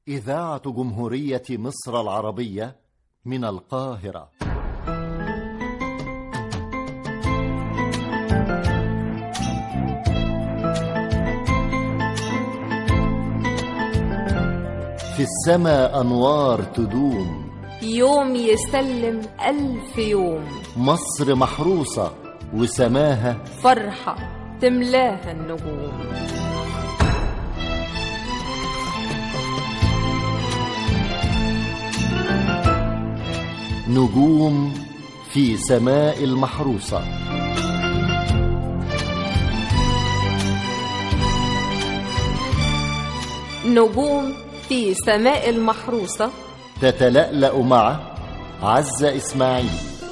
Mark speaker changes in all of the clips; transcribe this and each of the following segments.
Speaker 1: إذاعة جمهورية مصر العربية من القاهرة. في السماء أنوار تدوم،
Speaker 2: يوم يسلم 1000 يوم.
Speaker 1: مصر محروسة وسماها
Speaker 2: فرحة تملاها النجوم.
Speaker 1: نجوم في سماء المحروسة.
Speaker 2: نجوم في سماء المحروسة
Speaker 1: تتلألأ مع عزة إسماعيل.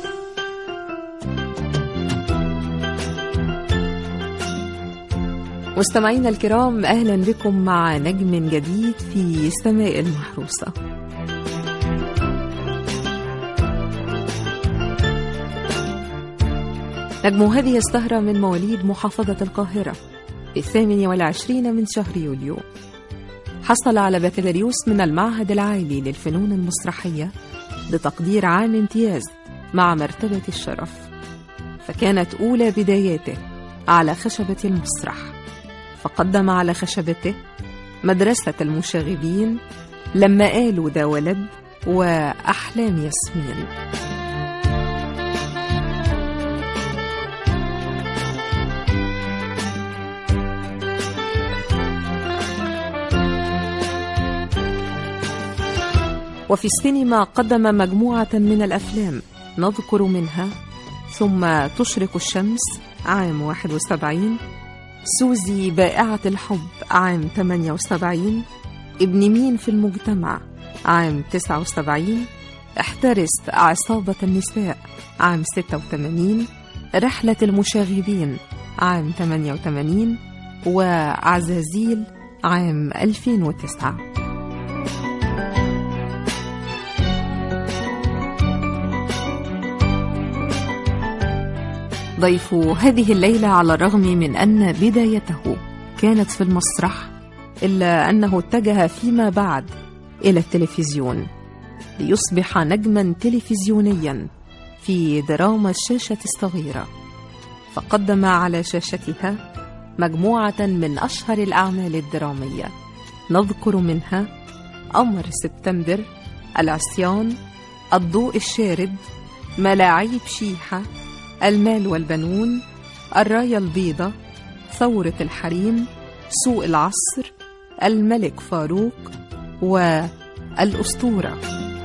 Speaker 3: مستمعينا الكرام، أهلا بكم مع نجم جديد في سماء المحروسة. نجم هذه السهرة من مواليد محافظة القاهرة في 28 من شهر يوليو. حصل على بكالوريوس من المعهد العالي للفنون المسرحية بتقدير عام امتياز مع مرتبة الشرف، فكانت أولى بداياته على خشبة المسرح، فقدم على خشبته مدرسة المشاغبين، لما قالوا ده ولد، وأحلام ياسمين. وفي السينما قدم مجموعة من الأفلام نذكر منها ثم تشرق الشمس عام 71، سوزي بائعة الحب عام 78، ابن مين في المجتمع عام 79، احترس عصابة النساء عام 86، رحلة المشاغبين عام 88، وعزازيل عام 2009. ضيف هذه الليلة، على الرغم من أن بدايته كانت في المسرح، إلا أنه اتجه فيما بعد إلى التلفزيون ليصبح نجما تلفزيونيا في دراما الشاشة الصغيرة، فقدم على شاشتها مجموعة من أشهر الأعمال الدرامية، نذكر منها قمر سبتمبر، العصيان، الضوء الشارد، ملاعيب شيحة، المال والبنون، الراية البيضاء، ثورة الحريم، سوق العصر، الملك فاروق، والأسطورة.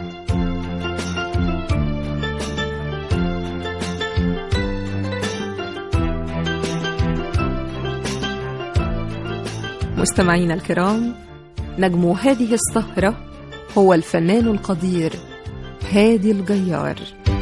Speaker 3: مستمعينا الكرام، نجم هذه السهرة هو الفنان القدير هادي الجيار.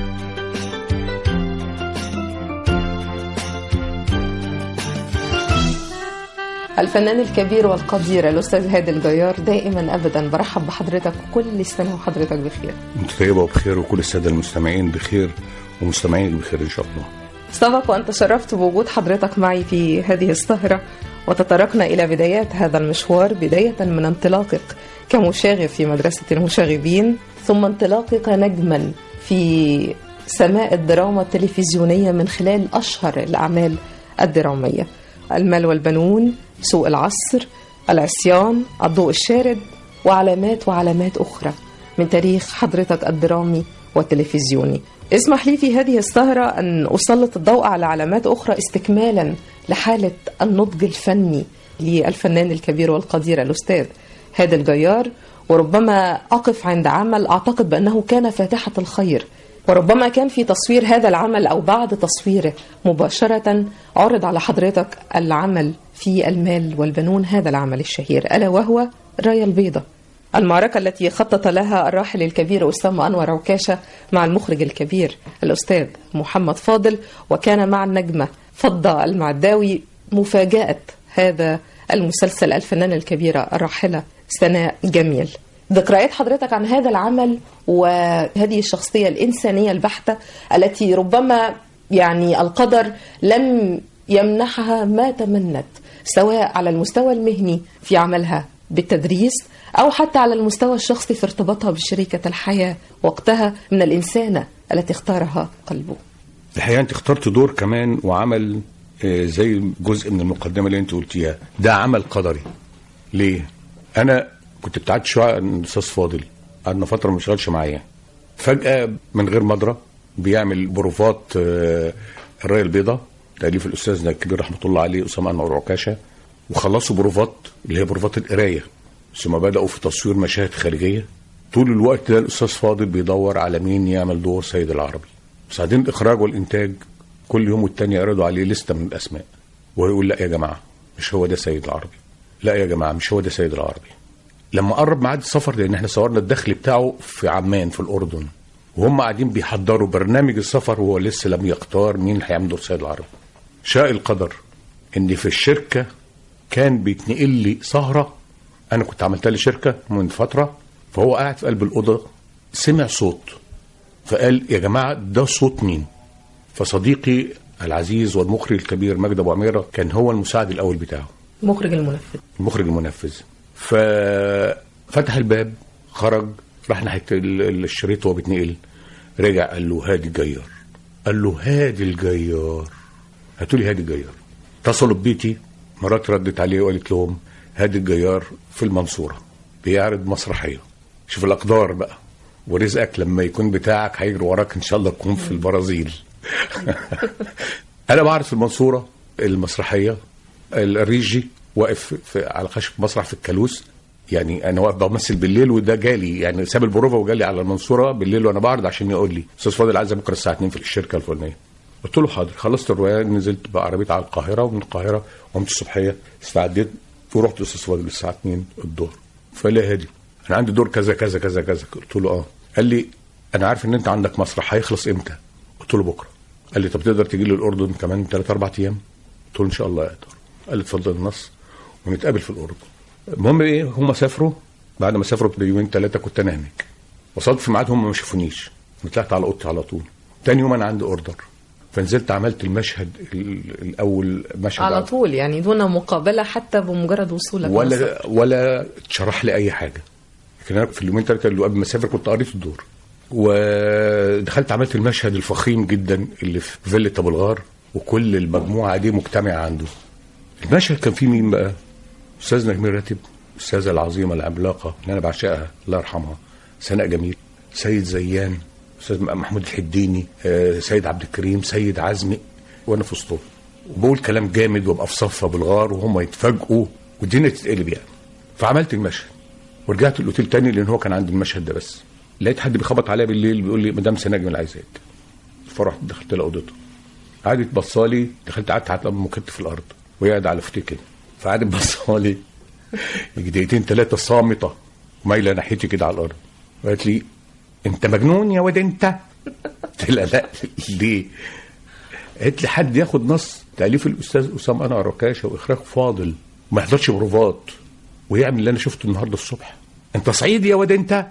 Speaker 3: الفنان الكبير والقدير الأستاذ هادي الجيار، دائما أبدا برحب بحضرتك، كل سنة وحضرتك بخير.
Speaker 4: انت طيبة وبخير، وكل السادة المستمعين بخير، ومستمعين بخير إن شاء الله.
Speaker 3: سبق وأن تشرفت بوجود حضرتك معي في هذه السهرة، وتطرقنا إلى بدايات هذا المشوار، بداية من انطلاقك كمشاغب في مدرسة المشاغبين، ثم انطلاقك نجما في سماء الدراما التلفزيونية من خلال أشهر الأعمال الدرامية: المال والبنون، سوق العصر، العصيان، الضوء الشارد، وعلامات أخرى من تاريخ حضرتك الدرامي والتلفزيوني. اسمح لي في هذه السهرة أن أسلط الضوء على علامات أخرى استكمالا لحالة النضج الفني للفنان الكبير والقدير الأستاذ هادي الجيار، وربما أقف عند عمل أعتقد بأنه كان فاتحة الخير، وربما كان في تصوير هذا العمل أو بعد تصويره مباشرة عرض على حضرتك العمل في المال والبنون، هذا العمل الشهير ألا وهو الراية البيضاء، المعركة التي خطط لها الراحل الكبير أسامة أنور عكاشة مع المخرج الكبير الأستاذ محمد فاضل، وكان مع النجمة فضة المعداوي مفاجأة هذا المسلسل الفنانة الكبيرة الراحلة سناء جميل. ذكريات حضرتك عن هذا العمل وهذه الشخصية الإنسانية البحتة التي ربما يعني القدر لم يمنحها ما تمنت، سواء على المستوى المهني في عملها بالتدريس أو حتى على المستوى الشخصي في ارتباطها بشريكة الحياة وقتها من الإنسانة التي اختارها قلبه.
Speaker 4: الحقيقة أنت اخترت دور كمان وعمل زي جزء من المقدمة اللي أنت قلتيها، ده عمل قدري. ليه؟ أنا كنت ابتعدت شوية عن الأستاذ فاضل، قعدنا فترة ما شغالش معايا، فجأة من غير مدرة بيعمل بروفات الراية البيضاء تأليف الأستاذ الكبير رحمة الله عليه أسامة أنور عكاشة، وخلصوا بروفات اللي هي بروفات القراية، ثم بدأوا في تصوير مشاهد خارجية. طول الوقت ده الأستاذ فاضل بيدور على مين يعمل دور سيد العربي. بعدين الإخراج والإنتاج كل يوم والتاني يعرضوا عليه لستة من الأسماء، ويقول لا يا جماعة مش هو ده سيد العربي، لا يا جماعة مش هو ده سيد العربي. لما قرب ميعاد السفر، لأن احنا صورنا الدخل بتاعه في عمان في الأردن، وهم قاعدين بيحضروا برنامج السفر وهو لسه لم يختار مين هيعمل دور سيد العربي. شاء القدر ان في الشركة كان بيتنقل لي سهرة، انا كنت عملتها لي شركة من فترة، فهو قاعد في قلب الأوضة سمع صوت فقال يا جماعة ده صوت مين؟ فصديقي العزيز والمخرج الكبير مجد أبو عميرة كان هو المساعد الأول بتاعه، المخرج المنفذ. ففتح الباب، خرج، راح ناحية الشريط وهو بيتنقل، رجع قال له هادي الجيار، قال له هادي الجيار، هاتوا لي هادي الجيار. اتصلوا ببيتي، مرات ردت عليه وقالت لهم هادي الجيار في المنصورة بيعرض مسرحية. شوف الأقدار بقى، ورزقك لما يكون بتاعك هيجري وراك إن شاء الله تكون في البرازيل. أنا بعرض في المنصورة المسرحية، الريجي واقف على خشب مسرح في الكالوس، يعني انا واقف بمثل بالليل، وده جالي يعني ساب البروفه وجالي على المنصوره بالليل وانا بعرض عشان يقول لي استاذ فاضل عايز بكره الساعه 2 في الشركه الفلانيه. قلت له حاضر. خلصت الروايه، نزلت بعربيتي على القاهره، ومن القاهره قمت الصبحيه استعديت ورحت لاستاذ فاضل الساعه 2 الظهر. فقال لي هادي انا عندي دور كذا كذا كذا كذا. قلت له اه. قال لي انا عارف ان انت عندك مسرح، هيخلص امتى؟ قلت له بكره. قال لي طب تقدر تيجي لي الاردن كمان 3-4 ايام؟ قلت له ان شاء الله اقدر. قال لي اتفضل النص ونتقابل في الاردن. المهم ايه، هم سافروا، بعد ما سافروا بيومين 3 كنت انا هناك، وصلت في ميعادهم ما شافونيش، طلعت على اوضتي على طول. تاني يوم انا عندي اوردر، فنزلت عملت المشهد الاول مشهد
Speaker 3: على طول، يعني دون مقابله حتى بمجرد وصولك
Speaker 4: ولا اتشرح لي اي حاجه. لكن انا في اليومين 3 اللي قبل ما اسافر كنت قريت الدور، ودخلت عملت المشهد الفخيم جدا اللي في فيلة ابو الغار، وكل المجموعه دي مجتمعه عنده. المشهد كان فيه مين بقى؟ استاذنا نجمير راتب، الاستاذه العظيمه العملاقه اللي انا بعشقها الله يرحمها سناء جميل، سيد زيان، استاذ محمود الحديني، سيد عبد الكريم، سيد عزمي، وانا في وسطهم وبقول كلام جامد وابقى في صف ابو الغار وهم يتفاجئوا والدنيا تتقلب يعني. فعملت المشهد ورجعت الاوتيل تاني، لان هو كان عندي المشهد ده بس. لقيت حد بيخبط عليا بالليل بيقول لي مدام سناء جميل عايزاك. فرحت دخلت لها اوضتها، قعدت بصالي، دخلت قعدت على مكتف في الارض وهي قاعده على فتيكه، فقعدت بصالي يجي دقيقتين 3 صامته ومايله ناحيتي كده على الارض، وقالت لي انت مجنون يا واد انت؟ قلت لها لا. ليه؟ قالت لي حد ياخد نص تاليف الاستاذ اسامه انور عكاشه واخراج فاضل وما يحضرش بروفات ويعمل اللي انا شفته النهارده الصبح، انت صعيدي يا واد انت؟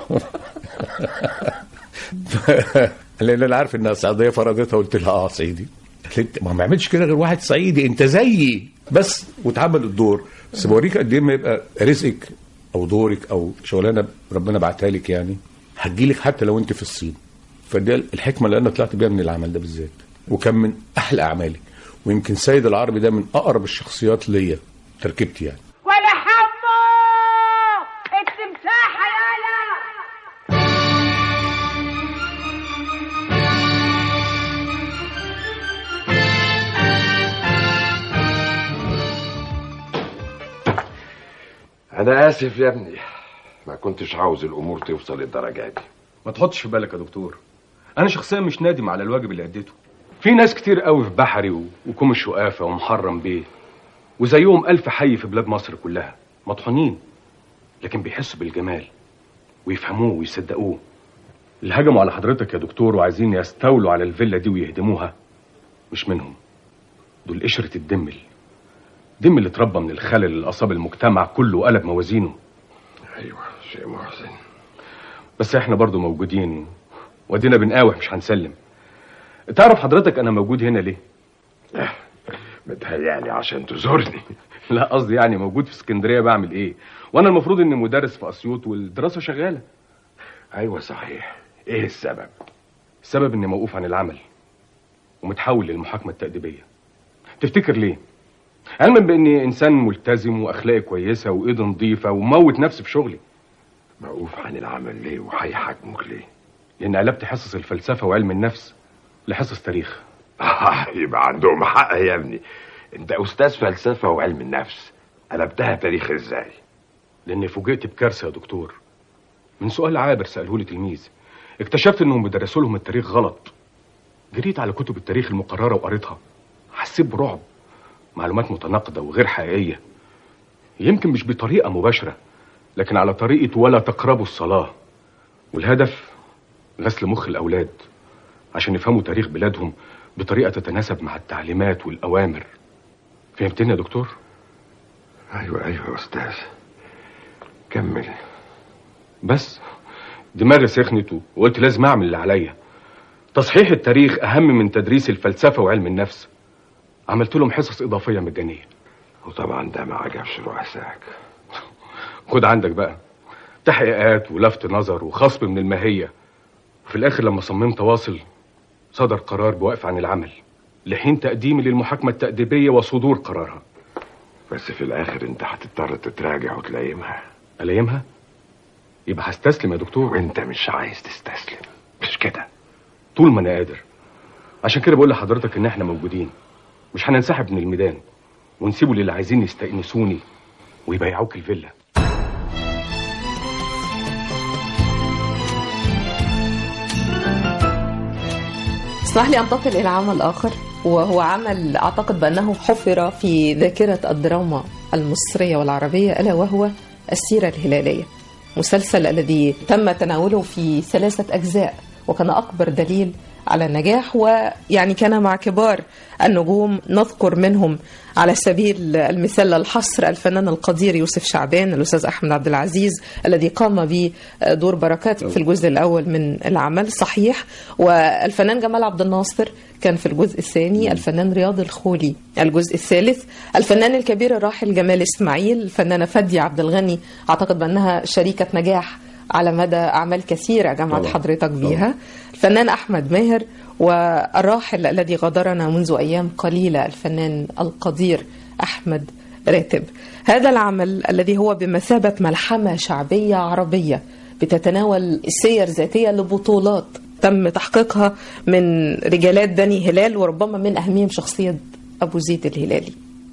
Speaker 4: لان انا عارف انها صعيديه فرضتها، قلت لها اه صعيدي. قالت ما يعملش كده غير واحد صعيدي، انت زيي بس. واتعمل الدور. بس بوريك قد ايه ما يبقى رزقك او دورك او شغلانه ربنا بعتها لك يعني هتجيلك حتى لو انت في الصين. فده الحكمه اللي انا طلعت بيها من العمل ده بالذات، وكان من احلى اعمالي، ويمكن سيد العربي ده من اقرب الشخصيات ليا تركيبتي يعني.
Speaker 5: ولا حمو التمساح يالا.
Speaker 6: أنا آسف يا ابني، ما كنتش عاوز الأمور توصل للدرجة دي.
Speaker 7: ما تحطش في بالك يا دكتور، أنا شخصيا مش نادم على الواجب اللي أديته. في ناس كتير قوي في بحري وكوم الشقافة ومحرم بيه وزيهم 1000 حي في بلاد مصر كلها مطحونين، لكن بيحسوا بالجمال ويفهموه ويصدقوه. اللي هجموا على حضرتك يا دكتور وعايزين يستولوا على الفيلا دي ويهدموها مش منهم، دول قشرة الدمل، دم اللي اتربى من الخلل اللي أصاب المجتمع كله وقلب موازينه.
Speaker 6: أيوة شيء محسن،
Speaker 7: بس احنا برضو موجودين ودينا بنقاوح مش هنسلم. تعرف حضرتك أنا موجود هنا ليه؟
Speaker 6: متهيألي عشان تزورني.
Speaker 7: لا قصدي يعني موجود في اسكندريه بعمل ايه، وانا المفروض اني مدرس في اسيوط والدراسه شغاله.
Speaker 6: ايوه صحيح. ايه السبب؟
Speaker 7: السبب اني موقوف عن العمل ومتحول للمحاكمه التأديبيه. تفتكر ليه؟ علما باني انسان ملتزم واخلاقي كويسه وايدي نظيفه وموت نفسي في شغلي.
Speaker 6: موقوف عن العمل ليه وهيحاكموك ليه؟
Speaker 7: لان قلبت حصص الفلسفه وعلم النفس لحصص تاريخ.
Speaker 6: يبقى عندهم حق يا ابني. انت استاذ فلسفه وعلم النفس، قلبتها تاريخ ازاي؟
Speaker 7: لاني فوجئت بكارثه يا دكتور. من سؤال عابر ساله لي تلميذ اكتشفت انهم بيدرسوا لهم التاريخ غلط. جريت على كتب التاريخ المقرره وقريتها، حسيت برعب. معلومات متناقضه وغير حقيقيه، يمكن مش بطريقه مباشره لكن على طريقه ولا تقربوا الصلاه، والهدف غسل مخ الاولاد عشان يفهموا تاريخ بلادهم بطريقه تتناسب مع التعليمات والاوامر. فهمتني يا دكتور؟
Speaker 6: ايوه يا استاذ، كمل.
Speaker 7: بس دماغي سخنت وقلت لازم اعمل اللي عليا. تصحيح التاريخ اهم من تدريس الفلسفه وعلم النفس. عملت لهم حصص اضافيه مجانيه.
Speaker 6: وطبعا ده ما عجبش رؤسائك.
Speaker 7: خد عندك بقى تحقيقات ولفت نظر وخصم من الماهيه. وفي الاخر لما صممت واصل صدر قرار بوقف عن العمل لحين تقديمي للمحاكمه التأديبيه وصدور قرارها.
Speaker 6: بس في الاخر انت هتضطر تتراجع وتلايمها.
Speaker 7: الايمها؟ يبقى هستسلم يا دكتور.
Speaker 6: وانت مش عايز تستسلم، مش كده؟
Speaker 7: طول ما انا قادر. عشان كده بقول لحضرتك ان احنا موجودين، مش هننسحب من الميدان ونسيبه للي عايزين يستأنسوني ويبيعوك الفيلا.
Speaker 3: اسمح لي أنتقل إلى عمل آخر، وهو عمل أعتقد بأنه حفر في ذاكرة الدراما المصرية والعربية، ألا وهو السيرة الهلالية، مسلسل الذي تم تناوله في 3 أجزاء، وكان أكبر دليل على النجاح. ويعني كان مع كبار النجوم، نذكر منهم على سبيل المثال الحصر الفنان القدير يوسف شعبان، الأستاذ أحمد عبد العزيز الذي قام بدور بركات في الجزء الأول من العمل صحيح، والفنان جمال عبد الناصر كان في الجزء الثاني، الفنان رياض الخولي الجزء الثالث، الفنان الكبير الراحل جمال إسماعيل، الفنانة فادية عبد الغني أعتقد بأنها شريكة نجاح على مدى أعمال كثيرة جمعت حضرتك بيها، الفنان أحمد ماهر، والراحل الذي غادرنا منذ أيام قليلة الفنان القدير أحمد راتب. هذا العمل الذي هو بمثابة ملحمة شعبية عربية بتتناول سير ذاتية لبطولات تم تحقيقها من رجالات بني هلال، وربما من أهمهم شخصية أبو زيد الهلالي.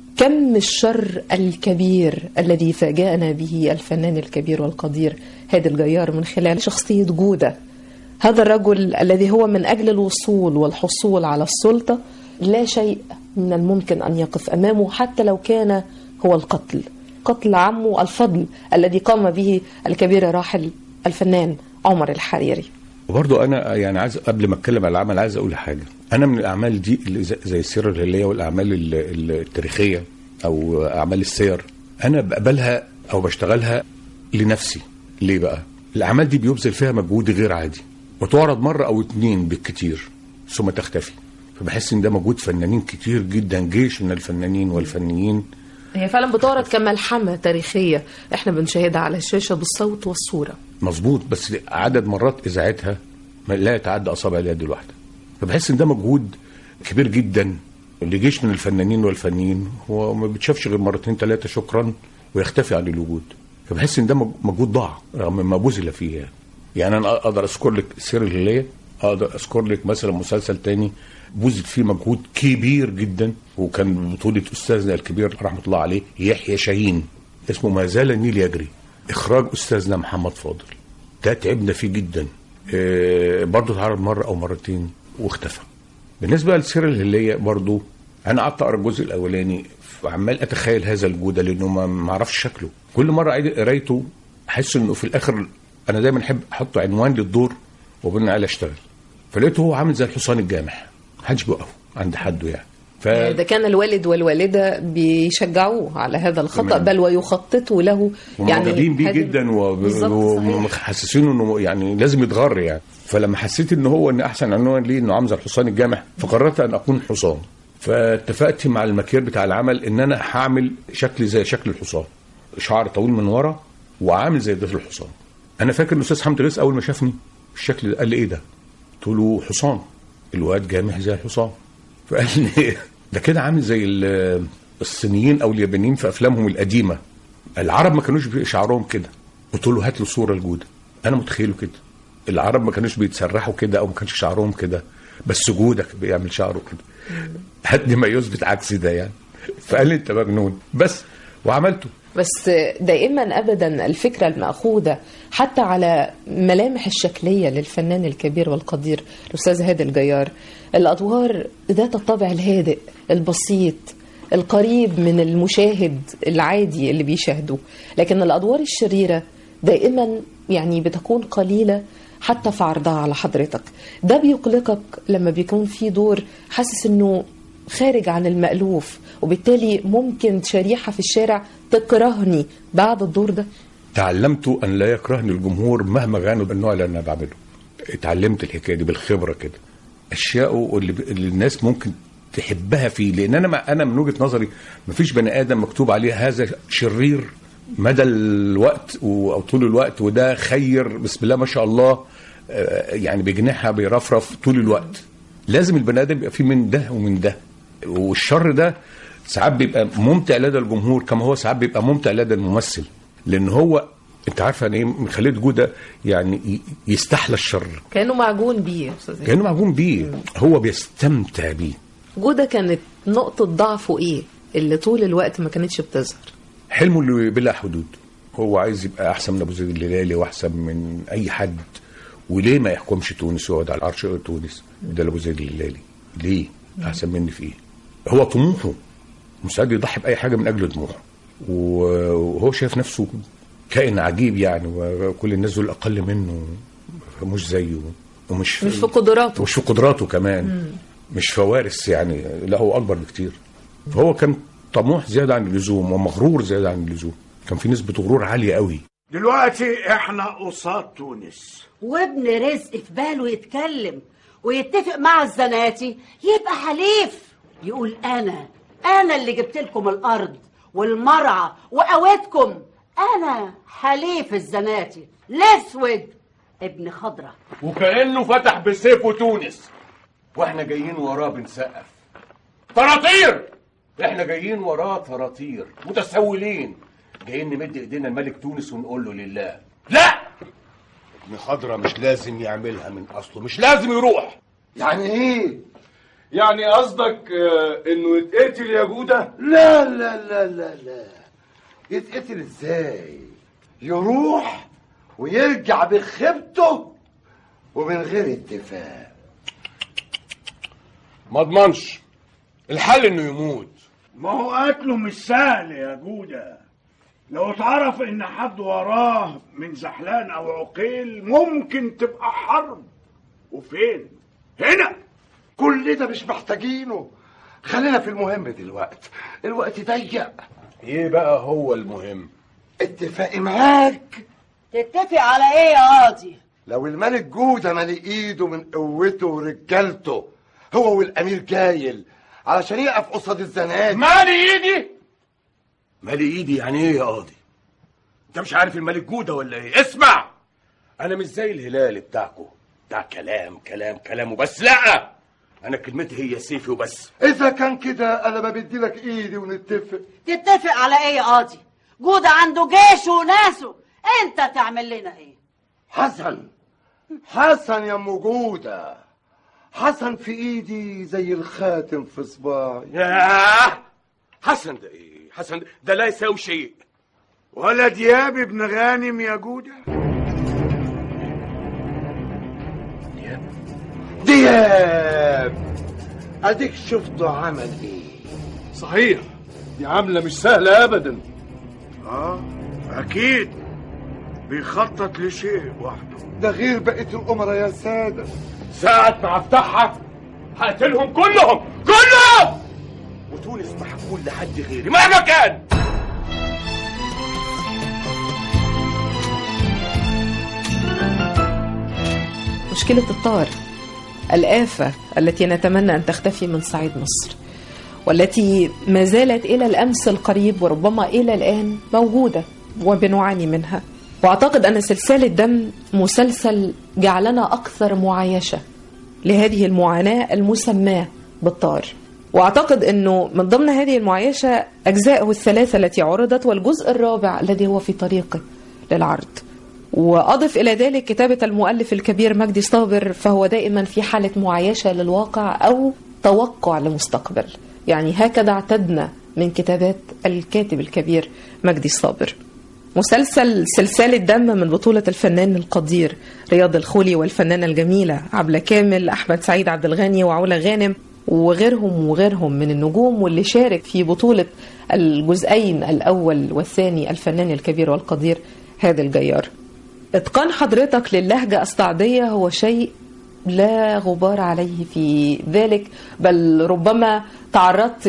Speaker 3: كم الشر الكبير الذي فاجأنا به الفنان الكبير والقدير هادي الجيار من خلال شخصية جودة، هذا الرجل الذي هو من أجل الوصول والحصول على السلطة لا شيء من الممكن أن يقف أمامه، حتى لو كان هو القتل، قتل عمه الفضل الذي قام به الكبير راحل الفنان عمر الحريري.
Speaker 4: وبرضو أنا يعني عايز قبل ما أتكلم على العمل عايز أقول حاجة. أنا من الأعمال دي اللي زي السيرة الهلالية والأعمال التاريخية أو أعمال السير، أنا بقبلها أو بشتغلها لنفسي. ليه بقى؟ الأعمال دي بيبذل فيها مجهود غير عادي، وتعرض مرة أو 2 بالكتير ثم تختفي، فبحس إن ده مجهود فنانين كتير جدا، جيش من الفنانين والفنيين.
Speaker 3: هي فعلا بتعرض كملحمة تاريخية احنا بنشاهدها على الشاشة بالصوت والصورة.
Speaker 4: مظبوط، بس عدد مرات إذاعتها لا يتعدى أصابع اليد الواحدة، فبحس إن ده مجهود كبير جدا لجيش من الفنانين والفنيين، هو ما بتشافش غير 2-3 شكرا ويختفي عن الوجود، فبحس إن ده مجهود ضاع رغم ما بذل فيه. يعني أنا أقدر أذكر لك السيرة الهلالية، أقدر أذكر لك مثلا مسلسل تاني بذل فيه مجهود كبير جدا، وكان بطولة أستاذنا الكبير رحمة الله عليه يحيى شاهين، اسمه ما زال النيل يجري، إخراج أستاذنا محمد فاضل. ده تعبنا فيه جدا، برضو اتعرض مرة أو مرتين واختفى. بالنسبة للسيرة الهلالية برضو أنا قعدت أقرأ الجزء الأولاني، عمال أتخيل هذا الجودة لأنه ما أعرفش شكله، كل مرة أعيد قرايته أحس إنه في الآخر أنا دايما أحب أحط عنوان للدور وبناء عليه أشتغل، فلقيته هو عامل زي الحصان الجامح، محدش بيوقفه عند حده يعني.
Speaker 3: ده كان الوالد والوالدة بيشجعوه على هذا الخطأ، بل ويخططوا له، يعني
Speaker 4: معجبين بيه جدا ومحسسينه انه يعني لازم يتغر يعني. فلما حسيت ان هو ان احسن عنوان ليه انه عامل زي الحصان الجامح، فقررت ان اكون حصان. فاتفقت مع المكير بتاع العمل ان انا هعمل شكل زي شكل الحصان، شعر طويل من ورا وعامل زي ضفر الحصان. انا فاكر الاستاذ حمد رزق اول ما شافني الشكل ده قال لي ايه ده؟ قلت له حصان، الواد جامح زي الحصان. فقال لي ده كده عامل زي الصينيين او اليابانيين في افلامهم القديمه، العرب ما كانوش شعرهم كده. قلت له هات له صوره لجوده، انا متخيله كده، العرب ما كانوش بيتسرحوا كده او ما كانش شعرهم كده، بس جودك بيعمل شعره كده، هات لي ما يثبت عكس ده يعني. فقال لي انت مجنون، بس وعملته.
Speaker 3: بس دائما أبدا الفكرة المأخوذة حتى على ملامح الشكلية للفنان الكبير والقدير الأستاذ هادي الجيار، الأدوار ذات الطابع الهادئ البسيط القريب من المشاهد العادي اللي بيشاهده، لكن الأدوار الشريرة دائما يعني بتكون قليلة حتى في عرضها على حضرتك. ده بيقلقك لما بيكون في دور حاسس انه خارج عن المألوف، وبالتالي ممكن شريحة في الشارع تكرهني بعد الدور ده؟
Speaker 4: تعلمت أن لا يكرهني الجمهور مهما غانوا بالنوع اللي أنا بعمله. اتعلمت الحكاية دي بالخبرة كده، أشياء اللي الناس ممكن تحبها فيه، لأن أنا من وجهة نظري مفيش بني آدم مكتوب عليه هذا شرير مدى الوقت أو طول الوقت، وده خير بسم الله ما شاء الله، يعني بجناحها بيرفرف طول الوقت. لازم البني آدم يبقى فيه من ده ومن ده، والشر ده ساعات بيبقى ممتع لدى الجمهور كما هو ساعات بيبقى ممتع لدى الممثل، لان هو انت عارف يعني ايه من خليل جودة يعني يستحلى الشر،
Speaker 3: كانه معجون بيه،
Speaker 4: كانه معجون بيه، هو بيستمتع بيه.
Speaker 3: جودة كانت نقطة ضعفه ايه اللي طول الوقت ما كانتش بتظهر؟
Speaker 4: حلمه اللي بلا حدود، هو عايز يبقى احسن من ابو زيد الهلالي واحسن من اي حد، وليه ما يحكمش تونس ويقعد على العرش تونس ده ابو زيد الهلالي؟ ليه احسن مني في ايه؟ هو طموحه مستعد يضحي باي حاجه من اجل طموحه، وهو شايف نفسه كائن عجيب يعني، وكل الناس دول اقل منه، مش زيه، ومش
Speaker 3: في قدراته،
Speaker 4: مش في قدراته كمان، مش فوارس يعني، لا هو اكبر بكتير. فهو كان طموح زياده عن اللزوم ومغرور زياده عن اللزوم، كان في نسبه غرور عاليه قوي.
Speaker 8: دلوقتي احنا قصاد تونس،
Speaker 5: وابن رزق في باله يتكلم ويتفق مع الزناتي يبقى حليف، يقول انا اللي جبت لكم الارض والمرعى وقوتكم، انا حليف الزناتي الاسود ابن خضرة،
Speaker 8: وكأنه فتح بسيفه تونس واحنا جايين وراه بنسقف. طراطير، احنا جايين وراه طراطير متسولين، جايين نمد ايدينا لملك تونس ونقول له لله لا، ابن خضرة مش لازم يعملها من اصله، مش لازم يروح.
Speaker 9: يعني ايه؟
Speaker 8: يعني قصدك انه يتقتل يا جودة؟
Speaker 9: لا لا لا لا لا، يتقتل ازاي؟ يروح ويرجع بخيبته ومن غير اتفاق.
Speaker 8: ما اضمنش، الحل انه يموت.
Speaker 10: ما هو قتله مش سهل يا جودة، لو اتعرف ان حد وراه من زحلان او عقيل ممكن تبقى حرب. وفين؟ هنا.
Speaker 9: كل ده مش محتاجينه، خلينا في المهم دلوقتي، الوقت ضيق.
Speaker 8: ايه بقى هو المهم؟
Speaker 9: اتفاقي معاك.
Speaker 5: تتفق على ايه يا قاضي؟
Speaker 9: لو الملك جودة مالي ايده من قوته ورجالته، هو والامير جايل علشان يقف قصاد الزناد.
Speaker 8: مالي ايدي؟ مالي ايدي يعني ايه يا قاضي؟ انت مش عارف الملك جودة ولا ايه؟ اسمع، انا مش زي الهلال بتاعكو بتاع كلام وبس، لا، انا كلمتي هي سيفي وبس.
Speaker 9: اذا كان كده انا بمدي لك ايدي ونتفق.
Speaker 5: تتفق على ايه يا قاضي؟ جودة عنده جيش وناسه، انت تعمل لنا ايه؟
Speaker 9: حسن يا ام جودة، حسن في ايدي زي الخاتم في صباعي.
Speaker 8: ياه، حسن ده ايه؟ حسن ده لا يساوي شيء.
Speaker 10: ولا دياب ابن غانم يا جودة؟
Speaker 9: دياب اديك شفته عمل ايه.
Speaker 8: صحيح، دي عاملة مش سهلة ابدا.
Speaker 10: اكيد بيخطط لشيء وحده،
Speaker 9: ده غير بقية الامراء يا سادة.
Speaker 8: ساعة ما افتحها هقتلهم كلهم وتونس ما هتكون لحد غيري مهما كان.
Speaker 3: مشكلة الطار، الآفة التي نتمنى أن تختفي من صعيد مصر. والتي ما زالت إلى الأمس القريب وربما إلى الآن موجودة وبنعاني منها. وأعتقد أن سلسال الدم مسلسل جعلنا أكثر معايشة لهذه المعاناة المسماة بالطار. وأعتقد أنه من ضمن هذه المعايشة أجزائه الثلاثة التي عرضت، والجزء الرابع الذي هو في طريقه للعرض. وأضف إلى ذلك كتابة المؤلف الكبير مجدي صابر، فهو دائما في حالة معايشة للواقع أو توقع لمستقبل. يعني هكذا اعتدنا من كتابات الكاتب الكبير مجدي صابر. مسلسل سلسال الدم من بطولة الفنان القدير رياض الخولي والفنانة الجميلة عبلة كامل، أحمد سعيد عبد الغني وعلا غانم وغيرهم من النجوم، واللي شارك في بطولة الجزئين الأول والثاني الفنان الكبير والقدير هادي الجيار. اتقان حضرتك للهجة الصعيدية هو شيء لا غبار عليه في ذلك، بل ربما تعرضت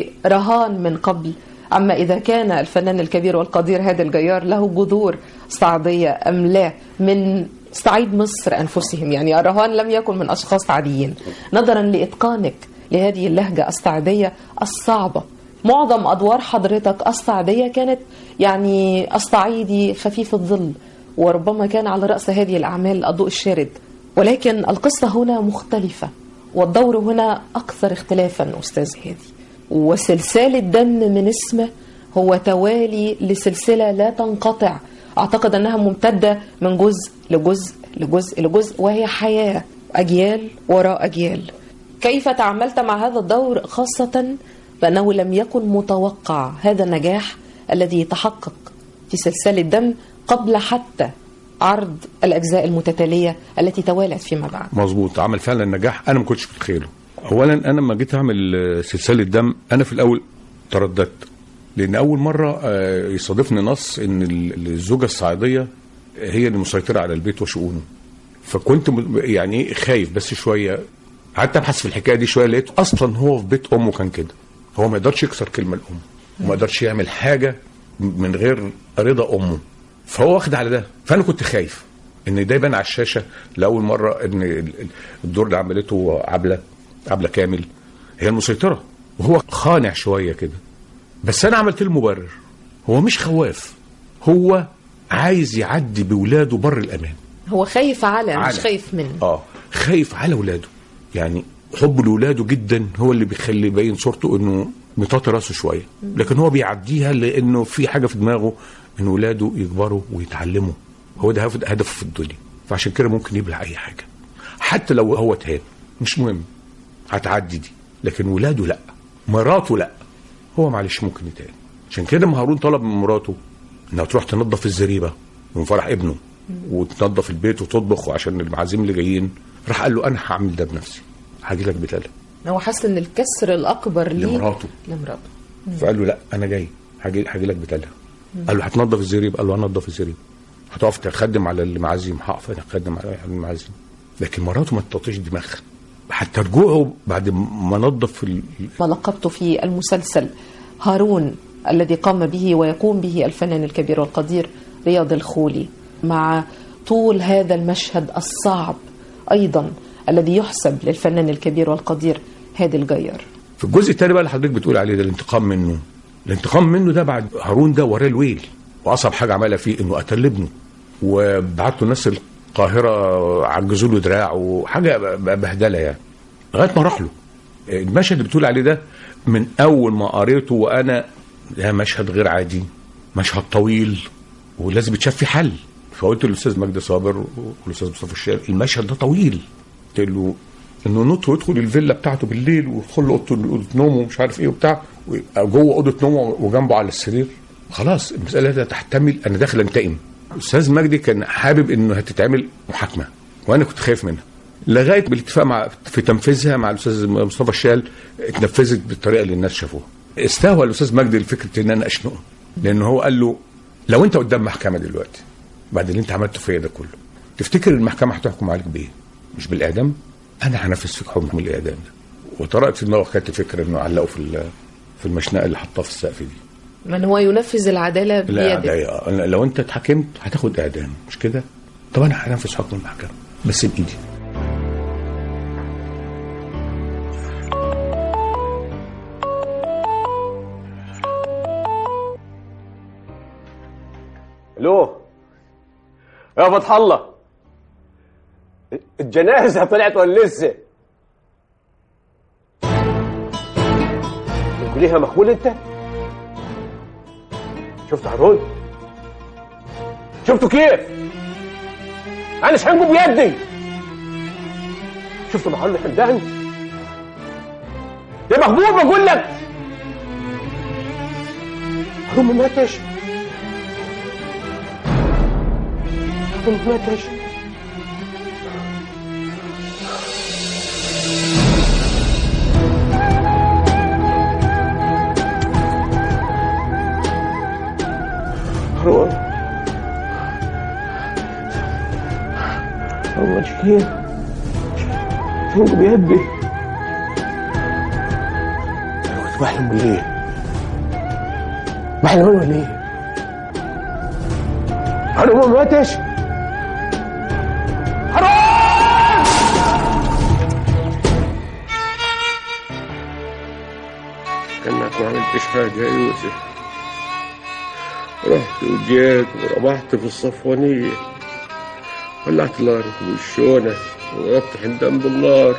Speaker 3: لرهان من قبل أما إذا كان الفنان الكبير والقدير هادي الجيار له جذور صعيدية أم لا من صعيد مصر أنفسهم. يعني الرهان لم يكن من أشخاص عاديين، نظرا لإتقانك لهذه اللهجة الصعيدية الصعبة. معظم أدوار حضرتك الصعيدية كانت يعني الصعيدي خفيف الظل، وربما كان على رأس هذه الأعمال الضوء الشارد، ولكن القصة هنا مختلفة والدور هنا أكثر اختلافا أستاذ هادي. وسلسال الدم من اسمه هو توالي لسلسلة لا تنقطع، أعتقد أنها ممتدة من جزء لجزء لجزء لجزء، وهي حياة أجيال وراء أجيال. كيف تعاملت مع هذا الدور، خاصة بأنه لم يكن متوقع هذا النجاح الذي تحقق في سلسال الدم قبل حتى عرض الأجزاء المتتالية التي توالت فيما بعد؟
Speaker 4: مظبوط، عمل فعلا نجاح أنا ما كنتش متخيله. أولا أنا لما جيت أعمل سلسال الدم أنا في الأول ترددت، لأن أول مرة يصادفني نص إن الزوجة الصعيدية هي اللي مسيطرة على البيت وشؤونه، فكنت يعني خايف بس شوية. قعدت أبحث في الحكاية دي شوية، لقيت أصلا هو في بيت أمه كان كده، هو ما يقدرش يكسر كلمة الأم وما يقدرش يعمل حاجة من غير رضا أمه، فهو واخد على ده. فأنا كنت خايف إن ده يبان على الشاشة لأول مرة إن الدور اللي عملته عبلة كامل هي المسيطرة، وهو خانع شوية كده. بس أنا عملت له مبرر، هو مش خواف، هو عايز يعدي بولاده بر الأمان.
Speaker 3: هو خايف على مش خايف منه.
Speaker 4: خايف على ولاده، يعني حب لولاده جدا هو اللي بيخلي يبين صورته انه مطاطي راسه شويه، لكن هو بيعديها لانه في حاجه في دماغه ان ولاده يكبروا ويتعلموا، هو ده هدفه في الدنيا. فعشان كده ممكن يبلع اي حاجه حتى لو هو تهان، مش مهم، هتعدي دي. لكن ولاده لا، مراته لا، هو معلش ممكن يتهان. عشان كده هارون طلب من مراته انها تروح تنظف الزريبه من فرح ابنه وتنظف البيت وتطبخ عشان المعازيم اللي جايين. راح قال له انا هعمل ده بنفسي، هاجي لك بتاله.
Speaker 3: هو حس ان الكسر الاكبر ليه
Speaker 4: لمراته. فقال له لا انا جاي، هاجي لك بتاله. قال له هتنظف الزريبه؟ قال له هنظف الزريبه. هتقف تخدم على المعازيم؟ هقف اخدم على المعازيم. لكن مراته ما تطيش دماغها حتى رجوعه بعد ما نظف
Speaker 3: ما لقبته في المسلسل هارون الذي قام به ويقوم به الفنان الكبير والقدير رياض الخولي، مع طول هذا المشهد الصعب أيضا الذي يحسب للفنان الكبير والقدير هادي الجيار.
Speaker 4: في الجزء الثاني بقى اللي حضرتك بتقول عليه ده الانتقام منه ده بعد هارون ده وراه الويل، واصعب حاجه عملها فيه انه قتل ابنه وبعته الناس القاهره عجزوا له دراع وحاجه بهدله يعني، لغايه ما راح له. المشهد اللي بتقول عليه ده من اول ما قريته وانا ده مشهد غير عادي، مشهد طويل ولازم يتشاف فيه حل. فقلت للاستاذ مجدي صابر والاستاذ مصطفى الشال المشهد ده طويل، قلت له انه نط ويدخل الفيلا بتاعته بالليل ويدخل له اوضه نومه ومش عارف ايه وبتاع، ويبقى جوه اوضه نومه وجنبه على السرير، خلاص المساله دي تحتمل انا داخل انتقم. الاستاذ مجدي كان حابب انه هتتعمل محاكمه وانا كنت خايف منها، لغايه بالاتفاق في تنفيذها مع الاستاذ مصطفى الشال اتنفذت بالطريقه اللي الناس شافوها. استهوى الاستاذ مجدي الفكره ان انا اشنقه، لانه هو قال له لو انت قدام محكمه دلوقتي بعد اللي انت عملته فيا ده كله، تفتكر المحكمه هتحكم عليك بايه؟ مش بالاعدام؟ انا هنفذ فيك حكم الاعدام ده. وطرقت في دماغه كانت فكره انه علقه في المشنقه اللي حطها في السقف دي،
Speaker 3: من هو ينفذ العداله بيده.
Speaker 4: لو انت اتحكمت هتاخد اعدام، مش كده؟ طب انا هنفذ حكم المحكمه بس بايدي.
Speaker 11: الو يا فتح الله، الجنازه طلعت ولا لسه؟ ليها مقبول انت؟ شفت هارون؟ شفتوا كيف؟ انا شحنكم بيدي. شفتوا محل حمدان؟ يا مقبول بقول لك هارون ما ماتش. هارون ما ماتش. هارون الله شكير شنو بيدي. انا كنت بحلم ولا ايه؟ بحلم ولا ايه؟ هارون ما ماتش. هارون كأنك ما عملتش حاجة يا يوسف. رحت وجيت وربحت في الصفوانية، ولعت النار بالشونة وغطت حمدان بالنار،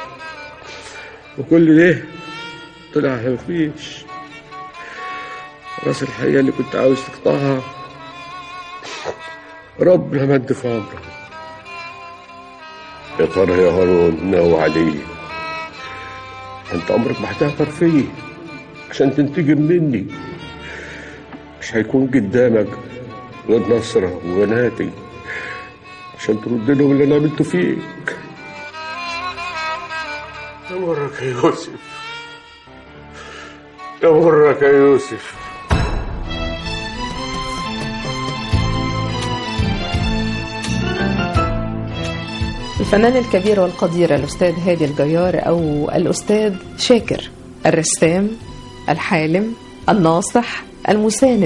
Speaker 11: وكل ده طلع مفيش. راس الحقيقة اللي كنت عاوز تقطعها ربنا مد في عمرك. يا ترى يا هارون ناوي علي؟ انت عمرك ما هتعثر فيا عشان تنتقم مني. مش هيكون قدامك غير نصرة وبناتي عشان ترد لهم اللي انا عملته فيك. يا مرك يا يوسف، يا مرك يا يوسف.
Speaker 3: الفنان الكبير والقدير الأستاذ هادي الجيار أو الأستاذ شاكر، الرسام، الحالم، الناصح، المساند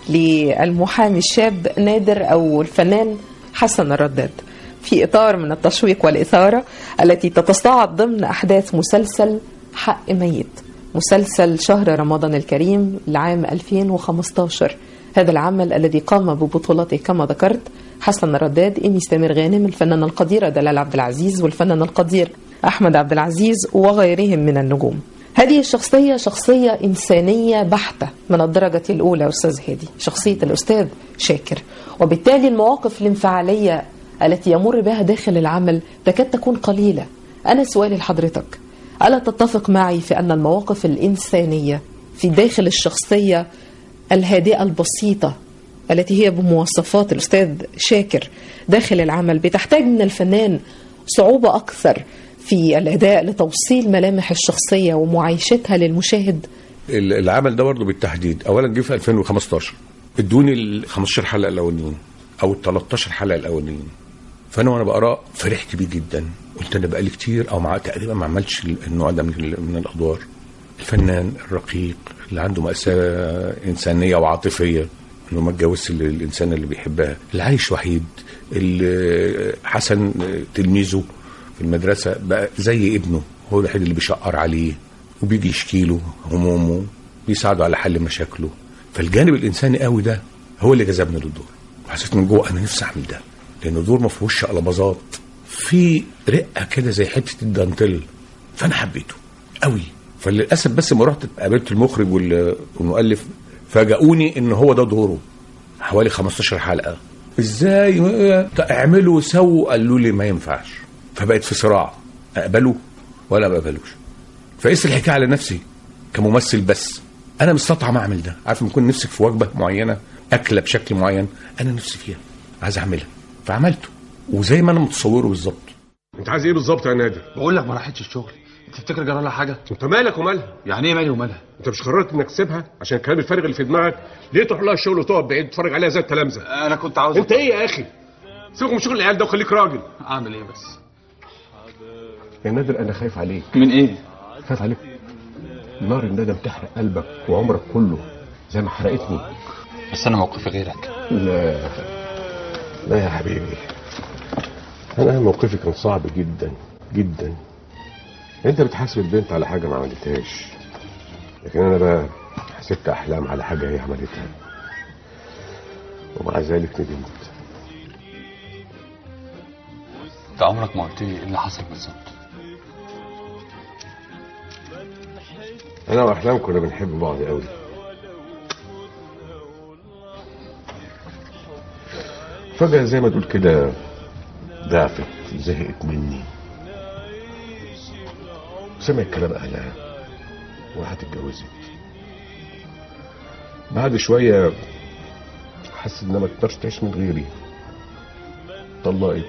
Speaker 3: للمحامي الشاب نادر أو الفنان حسن الرداد، في إطار من التشويق والإثارة التي تتصاعد ضمن أحداث مسلسل حق ميت، مسلسل شهر رمضان الكريم لعام 2015. هذا العمل الذي قام ببطولته كما ذكرت حسن الرداد، إيمي سمير غانم، الفنانة القديرة دلال عبد العزيز، والفنان القدير أحمد عبد العزيز وغيرهم من النجوم. هذه الشخصية شخصية إنسانية بحتة من الدرجة الأولى أستاذ هادي، شخصية الأستاذ شاكر، وبالتالي المواقف الانفعالية التي يمر بها داخل العمل تكاد تكون قليلة. أنا سؤالي لحضرتك، ألا تتفق معي في أن المواقف الإنسانية في داخل الشخصية الهادئة البسيطة التي هي بمواصفات الأستاذ شاكر داخل العمل بتحتاج من الفنان صعوبة أكثر في الأداء لتوصيل ملامح الشخصية ومعايشتها للمشاهد؟
Speaker 4: العمل ده برضه بالتحديد أولا جه في 2015، ادوني ال 15 حلقة الأولانيين أو ال 13 حلقة الأولانيين، فأنا وأنا بقرأ فرحت بيه جدا. قلت أنا بقالي كتير أو تقريبا ما عملتش النوع ده من الأدوار. الفنان الرقيق اللي عنده مأساة إنسانية وعاطفية، إنه ما اتجوزش الإنسان اللي بيحبها، اللي عايش وحيد، اللي حسن تلميذه في المدرسة بقى زي ابنه، هو الوحيد اللي بيشقر عليه وبيجي يشكي له همومه، بيساعده على حل مشاكله. فالجانب الإنساني قوي ده هو اللي جذبني للدور، وحسيت من جوه أنا نفسي أعمل ده، لأنه دور ما فيهوش شقلباظات، في رقة كده زي حتة الدانتيل، فأنا حبيته قوي. فللأسف بس ما رحت قابلت المخرج والمؤلف فاجئوني إن هو ده دوره، حوالي 15 حلقة. إزاي اعملوا وسووا؟ قالوا لي ما ينفعش. فبقيت في صراع، أقبله ولا ما أقبلوش. فقيس الحكاية على نفسي كممثل، بس أنا مستطعم أعمل ده. عارف لما يكون نفسك في وجبة معينة، أكلة بشكل معين، أنا نفسي فيها عايز أعملها، فعملته وزي ما أنا متصوره بالظبط.
Speaker 7: أنت عايز إيه بالظبط يا نادر؟
Speaker 12: بقول لك ما راحتش الشغل، تفتكر جرى لها حاجه؟
Speaker 7: انت مالك ومالها؟
Speaker 12: يعني ايه مالي ومالها؟
Speaker 7: انت مش قررت انك تسيبها عشان الكلام الفارغ اللي في دماغك؟ ليه تروح لها الشغل وتقعد بعيد تتفرج عليها زي التلامذه؟
Speaker 12: انا كنت عاوز
Speaker 7: انت ايه يا اخي؟ سيبك من شغل العيال ده وخليك راجل.
Speaker 12: اعمل ايه بس
Speaker 7: يا نادر؟ انا خايف عليك.
Speaker 12: من ايه؟
Speaker 7: خايف عليك نار الندم تحرق قلبك وعمرك كله زي ما حرقتني.
Speaker 12: بس انا موقفي غيرك.
Speaker 7: لا لا يا حبيبي، انا موقفي كان صعب جدا جدا. انت بتحاسب البنت على حاجه ما عملتهاش، لكن انا بقى حسبت احلام على حاجه هي عملتها.
Speaker 11: ومع ذلك ندمت.
Speaker 12: انت عمرك ما قلت لي ايه اللي حصل بالظبط.
Speaker 11: انا واحلام كنا بنحب بعض قوي، فجأة زي ما تقول كده ضعفت، زهقت مني، سمعت كلام اهلها وراحت اتجوزت. بعد شوية حست انها ما تقدرش تعيش من غيري، طلقت،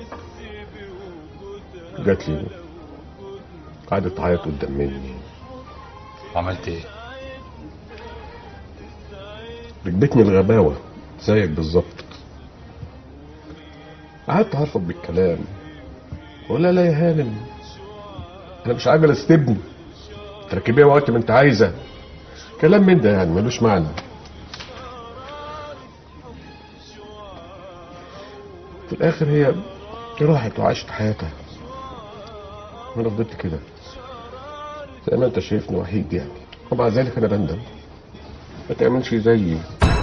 Speaker 11: جات لي قعدت تعيط قدام مني.
Speaker 12: عملت ايه؟
Speaker 11: ركبتني الغباوة زيك بالظبط. قعدت ارفض بالكلام، ولا لا يا هانم انا مش عاجل استبني، تركبيها وقت ما انت عايزه، كلام من ده يعني ملوش معنى. في الاخر هي راحت وعاشت حياتها، وانا فضلت كده زي ما انت شايفني وحيد يعني، ومع ذلك انا بندم. ما تعملش زيي.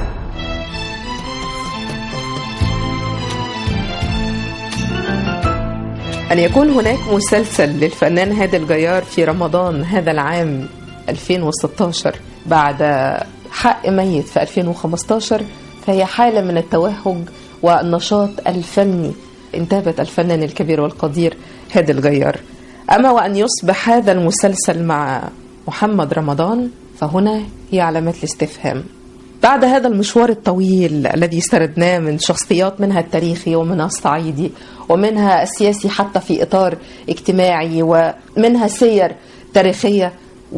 Speaker 3: أن يكون هناك مسلسل للفنان هادي الجيار في رمضان هذا العام 2016 بعد حق ميت في 2015 فهي حالة من التوهج والنشاط الفني انتابت الفنان الكبير والقدير هادي الجيار. أما وأن يصبح هذا المسلسل مع محمد رمضان فهنا هي علامات الاستفهام. بعد هذا المشوار الطويل الذي سردناه من شخصيات منها التاريخي ومنها الصعيدي ومنها السياسي حتى في إطار اجتماعي ومنها سير تاريخية،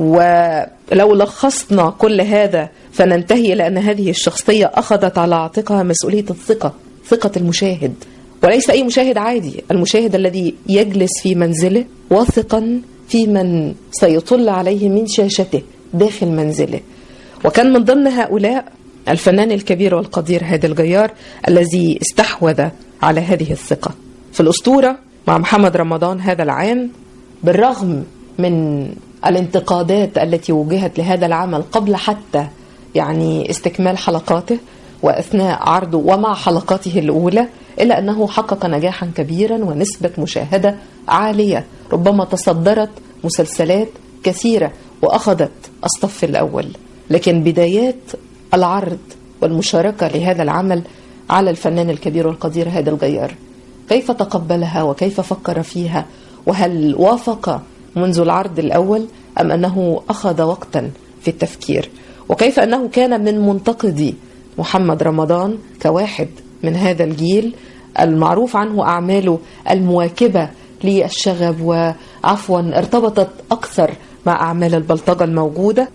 Speaker 3: ولو لخصنا كل هذا فننتهي إلى أن هذه الشخصية أخذت على عاتقها مسؤولية ثقة المشاهد، وليس أي مشاهد عادي، المشاهد الذي يجلس في منزله واثقا في من سيطل عليه من شاشته داخل منزله. وكان من ضمن هؤلاء الفنان الكبير والقدير هادي الجيار الذي استحوذ على هذه الثقة. في الأسطورة مع محمد رمضان هذا العام، بالرغم من الانتقادات التي وجهت لهذا العمل قبل حتى يعني استكمال حلقاته وأثناء عرضه ومع حلقاته الأولى، إلا أنه حقق نجاحا كبيرا ونسبة مشاهدة عالية، ربما تصدرت مسلسلات كثيرة وأخذت الصف الأول. لكن بدايات العرض والمشاركة لهذا العمل على الفنان الكبير والقدير هادي الجيار، كيف تقبلها وكيف فكر فيها، وهل وافق منذ العرض الأول أم أنه أخذ وقتا في التفكير، وكيف أنه كان من منتقدي محمد رمضان كواحد من هذا الجيل المعروف عنه أعماله المواكبة للشغب وعفوا ارتبطت أكثر مع أعمال البلطجة الموجودة،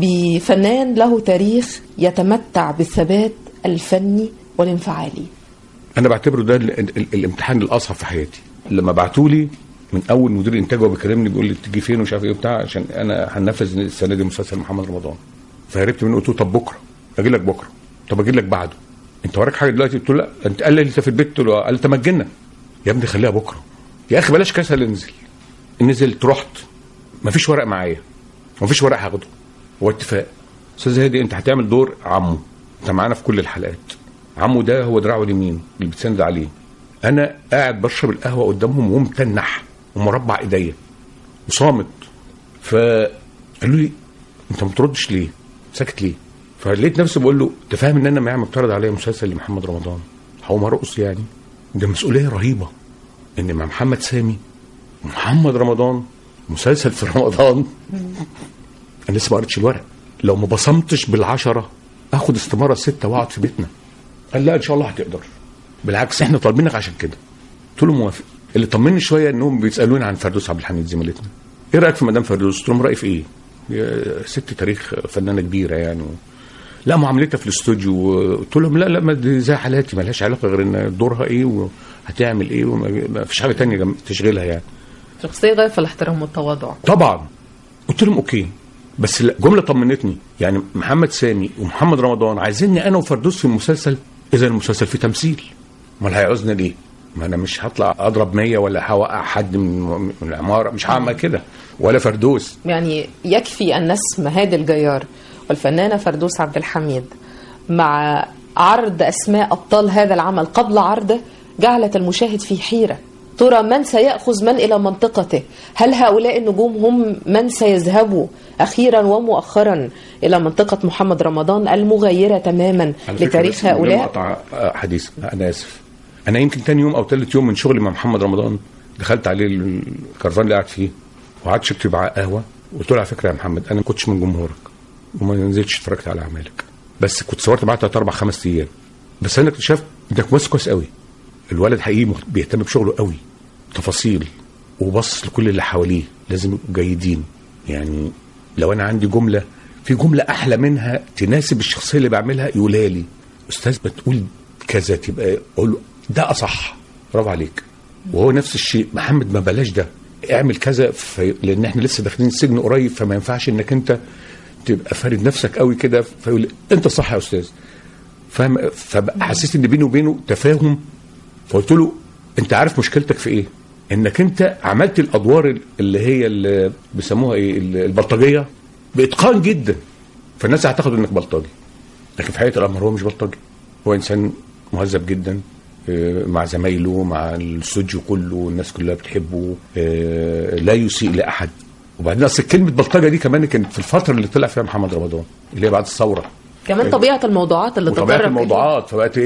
Speaker 3: بفنان له تاريخ يتمتع بالثبات الفني والانفعالي.
Speaker 4: أنا بعتبره ده الامتحان الأصعب في حياتي. لما بعتولي من أول مدير إنتاج وبيكلمني بيقول لي تيجي فين ومش عارف إيه وبتاع، عشان أنا هننفذ السنة دي مسلسل محمد رمضان، فهربت منه. قلت له طب بكرة أجي لك، بكرة طب أجي لك بعده، أنت وراك حاجة دلوقتي؟ قلت له لا. أنت قال لي أنت في البيت؟ قلت له قال أنت مجنة يا ابني، خليها بكرة يا أخي، بلاش كسل. نزلت رحت، مفيش ورق معايا، مفيش ورق هاخده، هو اتفاق. استاذ هادي انت هتعمل دور عمو، انت معانا في كل الحلقات، عمو ده هو دراعه اليمين اللي بتسند عليه. انا قاعد بشرب القهوه قدامهم ومتنح ومربع ايديا وصامت، فقالوا لي انت ما بتردش ليه، ساكت ليه؟ فلقيت نفسي بقول له انت فاهم ان انا معترض عليا مسلسل لمحمد رمضان، هقوم ارقص يعني؟ ده مسؤوليه رهيبه ان مع محمد سامي ومحمد رمضان مسلسل في رمضان. انا لسه ما قريتش الورق، لو ما بصمتش بال10 اخد استماره 6 واقعد في بيتنا. قال لا ان شاء الله هتقدر، بالعكس احنا طالبينك عشان كده. قلت له موافق. اللي طمني شويه انهم بيسالوني عن فردوس عبد الحميد زميلتنا، ايه رايك في مدام فردوس؟ قلت لهم رايي في ايه؟ ست تاريخ فنانه كبيره يعني لا معاملتها في الاستوديو. قلت لهم لا ما دي زي حالاتي، مالهاش علاقه غير ان دورها ايه وهتعمل ايه، وما فيش حاجه تانية تشغلها يعني.
Speaker 3: شخصيه غايه في الاحترام والتواضع طبعا.
Speaker 4: قلت لهم اوكي، بس جمله طمنتني، يعني محمد سامي ومحمد رمضان عايزيني انا وفردوس في المسلسل، اذا المسلسل فيه تمثيل، امال هيعوزنا ليه؟ ما انا مش هطلع اضرب 100 ولا هوقع حد من العماره، مش هعمل كده، ولا فردوس.
Speaker 3: يعني يكفي ان نسمع هادي الجيار والفنانه فردوس عبد الحميد مع عرض أسماء أبطال هذا العمل قبل عرضه جعلت المشاهد في حيرة. ترى من سيأخذ من إلى منطقته؟ هل هؤلاء النجوم هم من سيذهبوا أخيرا ومؤخرا إلى منطقة محمد رمضان المغيرة تماما لتاريخ هؤلاء؟
Speaker 4: أقطع حديث، أنا آسف. أنا يمكن تاني يوم أو ثالث يوم من شغلي مع محمد رمضان دخلت عليه الكرفان اللي قاعد فيه وقعدت شربت معاه قهوة وقلت له على فكرة يا محمد أنا ما كنتش من جمهورك وما نزلتش اتفرجت على أعمالك، بس كنت صورت معاه 3 4 5 أيام، بس أنا اكتشفت إنك ممثل كويس قوي. الولد حقيقي بيهتم بشغله قوي، تفاصيل، وبص لكل اللي حواليه لازم يبقوا جيدين. يعني لو انا عندي جمله في جمله احلى منها تناسب الشخصيه اللي بعملها يقولها لي، استاذ بتقول كذا، تبقى اقول له ده اصح، برافو عليك. وهو نفس الشيء محمد، ما بلاش ده، اعمل كذا، لان احنا لسه داخلين السجن قريب، فما ينفعش انك انت تبقى فارد نفسك قوي كده، فيقول انت صح يا استاذ، فاهم؟ فحسيت ان بيني وبينه تفاهم. فقلت له انت عارف مشكلتك في ايه؟ انك انت عملت الادوار اللي هي اللي بيسموها ايه، البلطجيه باتقان جدا، فالناس هتاخد انك بلطجي، لكن في حقيقه الامر هو مش بلطجي، هو انسان مهذب جدا مع زمايله، مع الاستوديو كله، الناس كلها بتحبه، لا يسيء لاحد. وبعدين اصل كلمه بلطجه دي كمان كانت في الفتره اللي طلع فيها محمد رمضان اللي هي بعد الثوره،
Speaker 3: كمان طبيعه الموضوعات اللي
Speaker 4: طبيعه الموضوعات، فبقت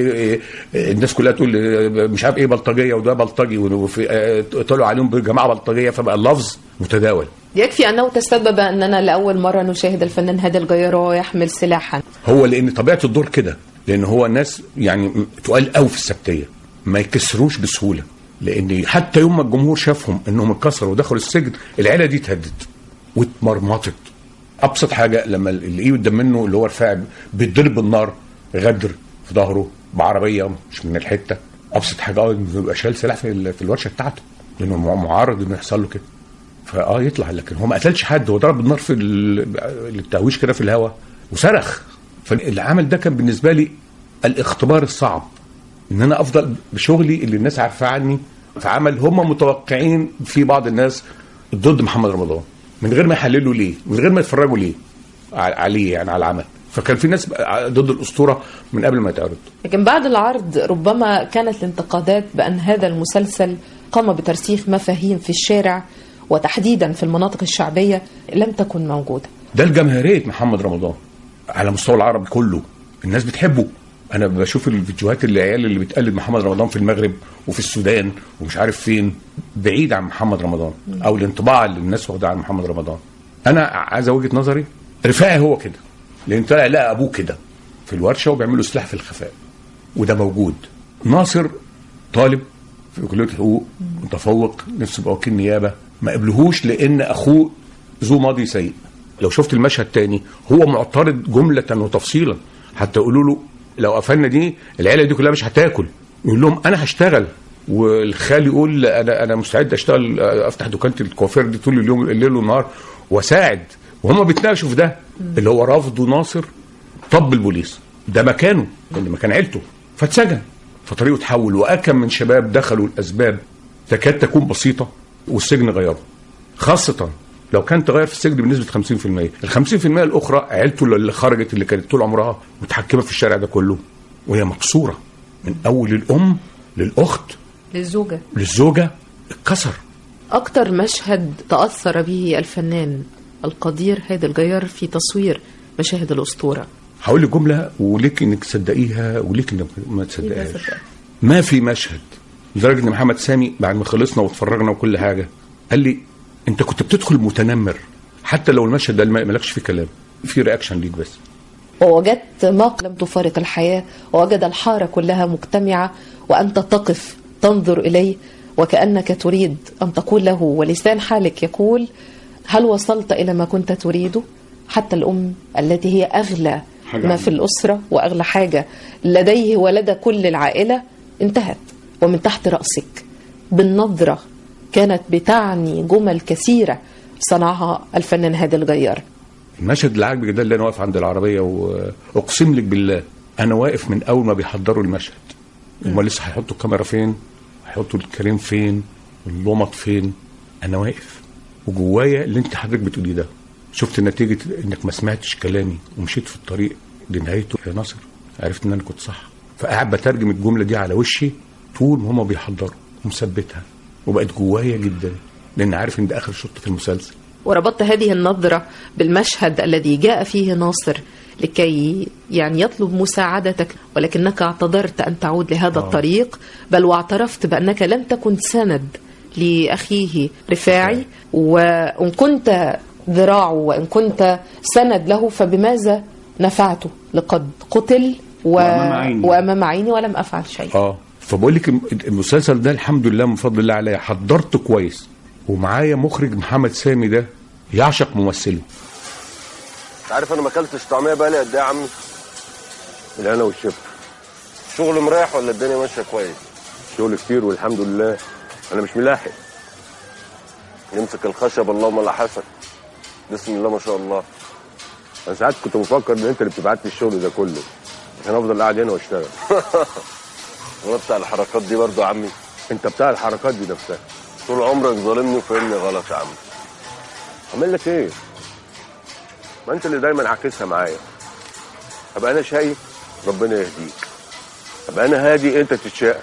Speaker 4: الناس كلها تقول مش عارف ايه بلطجيه وده بلطجي، وطلعوا عليهم بجماعه بلطجيه، فبقى اللفظ متداول.
Speaker 3: يكفي انه تسبب اننا لاول مره نشاهد الفنان هادي الجيار وهو يحمل سلاحا.
Speaker 4: هو لان طبيعه الدور كده، لان هو الناس يعني تقال قوي في السبتيه، ما يكسروش بسهوله، لان حتى يوم ما الجمهور شافهم انهم اتكسروا ودخلوا السجن العيله دي اتهدت واتمرمطت. ابسط حاجه لما اللي قدام منه اللي هو رفاعي بيتضرب بالنار، غدر في ظهره بعربيه مش من الحته، ابسط حاجه انه يبقى شايل سلاح في الورشه بتاعته، لانه معرض انه يحصل له كده، يطلع. لكن هو ما قتلش حد، هو ضرب بالنار في التهويش كده في الهواء وصرخ. فالعمل ده كان بالنسبه لي الاختبار الصعب، ان انا افضل بشغلي اللي الناس عارفه عني في عمل هم متوقعين في بعض الناس ضد محمد رمضان، من غير ما يحللوا ليه، من غير ما يتفرجوا ليه عليه، يعني على العمل. فكان في ناس ضد الأسطورة من قبل ما يتعرض.
Speaker 3: لكن بعد العرض ربما كانت الانتقادات بأن هذا المسلسل قام بترسيخ مفاهيم في الشارع وتحديدا في المناطق الشعبية لم تكن موجودة.
Speaker 4: ده الجماهيرية محمد رمضان على مستوى العرب كله، الناس بتحبه. أنا بشوف الفيديوهات العيال اللي بتقلد محمد رمضان في المغرب وفي السودان ومش عارف فين، بعيد عن محمد رمضان، أو الانطباع اللي الناس واخدة عن محمد رمضان. أنا عايز وجهة نظري، رفاعي هو كده، لأن طلع لقى أبوه كده في الورشة وبيعملوا سلاح في الخفاء، وده موجود. ناصر طالب في كلية الحقوق متفوق، نفسه يبقى وكيل نيابة، ما قبلهوش لأن أخوه ذو ماضي سيء. لو شفت المشهد تاني هو معترض جملة وتفصيلا، حتى يقولوا له لو قفلنا دي العيلة دي كلها مش هتاكل، يقول لهم أنا هشتغل. والخال يقول أنا مستعد أشتغل، أفتح دكانة الكوافير دي طول اليوم الليل والنهار وأساعد. وهم بيتناقشوا في ده اللي هو رفضه ناصر. طب البوليس ده مكانه، اللي مكان عيلته، فاتسجن، فطريقه اتحول. وأكم من شباب دخلوا الأسباب تكاد تكون بسيطة والسجن غيره، خاصة لو كان تغير في السجن بنسبة 50%. 50% الأخرى عيلته اللي خرجت، اللي كانت طول عمرها متحكمة في الشارع ده كله، وهي مكسورة من أول الأم للأخت للزوجة اتكسر.
Speaker 3: أكتر مشهد تأثر به الفنان القدير هادي الجيار في تصوير مشاهد الأسطورة؟
Speaker 4: هقول لك جملة وليك انك تصدقيها وليك انك ما تصدقهاش. ما في مشهد، لدرجة ان محمد سامي بعد ما خلصنا واتفرجنا وكل حاجة قال لي انت كنت بتدخل متنمر، حتى لو المشهد ده مالكش فيه كلام، في رياكشن ليك بس.
Speaker 3: ووجدت ما لم تفارق الحياة، ووجد الحارة كلها مجتمعة وأنت تقف تنظر إليه وكأنك تريد أن تقول له، ولسان حالك يقول هل وصلت إلى ما كنت تريده؟ حتى الأم التي هي أغلى ما في الأسرة وأغلى حاجة لديه ولدى كل العائلة انتهت، ومن تحت رأسك بالنظرة كانت بتعني جمل كثيرة صنعها الفنان هادي الجيار.
Speaker 4: المشهد اللي عاجبك ده اللي أنا واقف عند العربية، وأقسم لك بالله أنا واقف من أول ما بيحضروا المشهد. هم لسه هيحطوا الكاميرا فين، هيحطوا الكريم فين، واللمط فين، أنا واقف وجوايا اللي انت حضرتك بتقولي ده. شفت نتيجة انك ما سمعتش كلامي ومشيت في الطريق لنهايته يا ناصر. عرفت ان انا كنت صح. فقاعد بترجم الجمله دي على وشي طول ما هما بيحضروا ومثبتها، وبقت جوايا جدا لان عارف ان ده اخر شوط في المسلسل.
Speaker 3: وربطت هذه النظرة بالمشهد الذي جاء فيه ناصر لكي يعني يطلب مساعدتك، ولكنك اعتذرت أن تعود لهذا الطريق، بل واعترفت بأنك لم تكن سند لأخيه رفاعي، وإن كنت ذراعه وإن كنت سند له فبماذا نفعته؟ لقد قتل وأمام عيني ولم أفعل شيء.
Speaker 4: فبقول لك المسلسل ده الحمد لله من فضل الله عليا حضرت كويس، ومعايا مخرج محمد سامي ده يعشق ممثله.
Speaker 11: عارف انا ما اكلتش طعميه بقالي قد ايه يا عمي؟ الهنا والشفا. الشغل مريح ولا الدنيا ماشيه كويس؟ شغل كتير والحمد لله، انا مش ملاحق. يمسك الخشب اللهم لا حسن، بسم الله ما شاء الله. انا ساعات كنت مفكر ان انت اللي بتبعت لي الشغل ده كله عشان افضل قاعد هنا واشتغل. وانا بتاع الحركات دي برضه يا عمي. انت بتاع الحركات دي نفسها، طول عمرك ظالمني وفهمني غلط يا عم. اعمل لك ايه؟ ما انت اللي دايما عاكسها معايا. ابقى انا شقي ربنا يهديك، ابقى انا هادي انت تتشقى.